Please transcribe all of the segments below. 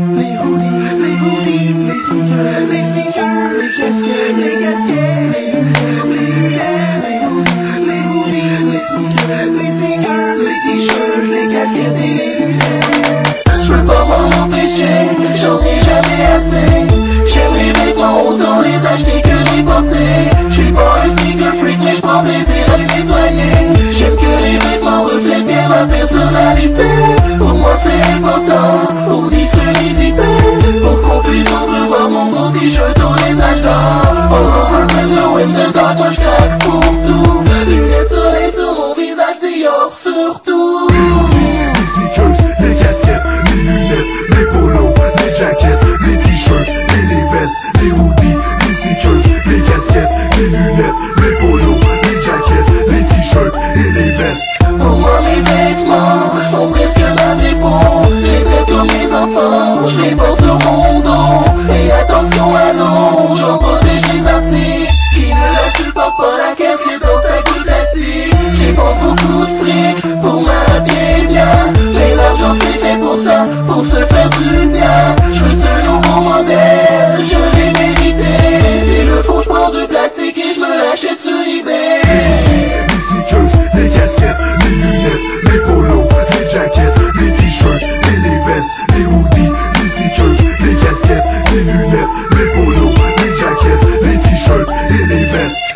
Les hoodies, les sneakers, les casquettes, les lunettes, les hoodies, les sneakers, les t-shirts, les casquettes et les lunettes. Je peux pas m'en empêcher, j'en ai jamais assez. J'aime les vêtements, autant les acheter que les porter. J'suis pas un sneaker freak, mais j'prends plaisir à les nettoyer. J'aime que les vêtements reflètent bien ma personnalité. Pour moi c'est important, hoodies semi-zippés, pour qu'on puisse entrevoir mon beau t-shirt au lettrage d'or. All over the glow in the dark, moi j'craque pour tout. Lunettes soleil sur mon visage, Dior surtout. Les hoodies, les sneakers, les casquettes, les lunettes, les polos, les jackets, les t-shirts et les vestes. Les hoodies, les sneakers, les casquettes, les lunettes, les polos, les jackets, les t-shirts et les vestes. Pour moi mes vêtements sont presque ma dépôt. Je les traite comme mes enfants, je les porte sur mon dos. Et attention à l'eau, j'en protège les articles qui ne la supportent pas, la casquette dans sac de plastique. J'dépense beaucoup de fric pour m'habiller bien, mais l'argent c'est fait pour ça, pour se faire du bien. Je veux ce nouveau modèle, je l'ai mérité. C'est le faux, je prends du plastique et je me l'achète sur eBay. Les sneakers, les casquettes, les lunettes, les polos, les jackets, les t-shirts et les vestes. Les hoodies, les sneakers, les casquettes, les lunettes, les polos, les jackets, les t-shirts et les vestes.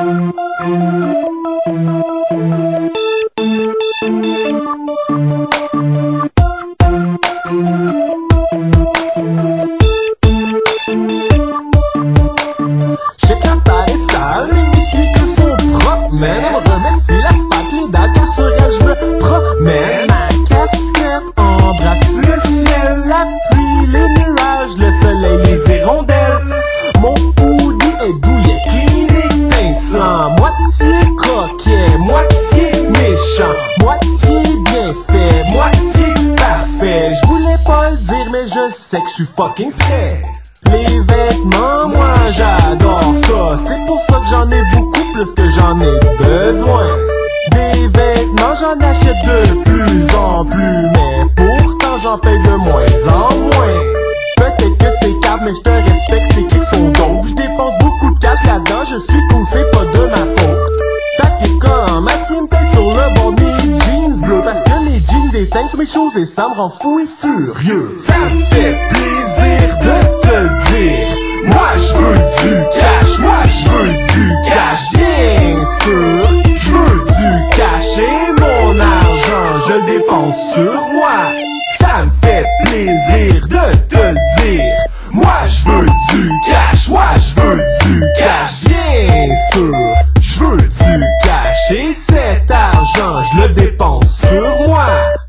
Check la taille sale, mes sneakers sont propres, man. Elle me remercie l'asphalte, les dalles, car sur elle je me promène. Ma casquette embrasse le ciel, la pluie, les nuages, le soleil, les hirondelles. Mon hoodie est douillet, clean, étincelant, moitié coquet, moitié méchant, moitié bien fait, moitié parfait. Je voulais pas le dire, mais je sais que je suis fucking frais. Les vêtements, moi j'adore ça. C'est pour ça que j'en ai beaucoup plus que j'en ai besoin. Des vêtements, j'en achète de plus en plus, mais pourtant j'en paye de moins en moins. Peut-être que c'est cave, mais je te respecte, tes kicks sont dope. Je dépense beaucoup de cash là-dedans, je suis cool, c'est pas de ma faute. Papier comme masque une tête sur le bord des jeans bleus, parce que les jeans déteignent sur mes choses et ça me rend fou et furieux. Ça me fait plaisir de te dire, moi je veux du cash, moi je veux du cash, bien sûr. Je veux du cash et mon argent je le dépense sur moi. Ça me fait plaisir de te dire, moi je veux du cash, moi je veux du cash, bien sûr. Je veux du cash et cet argent je le dépense sur moi.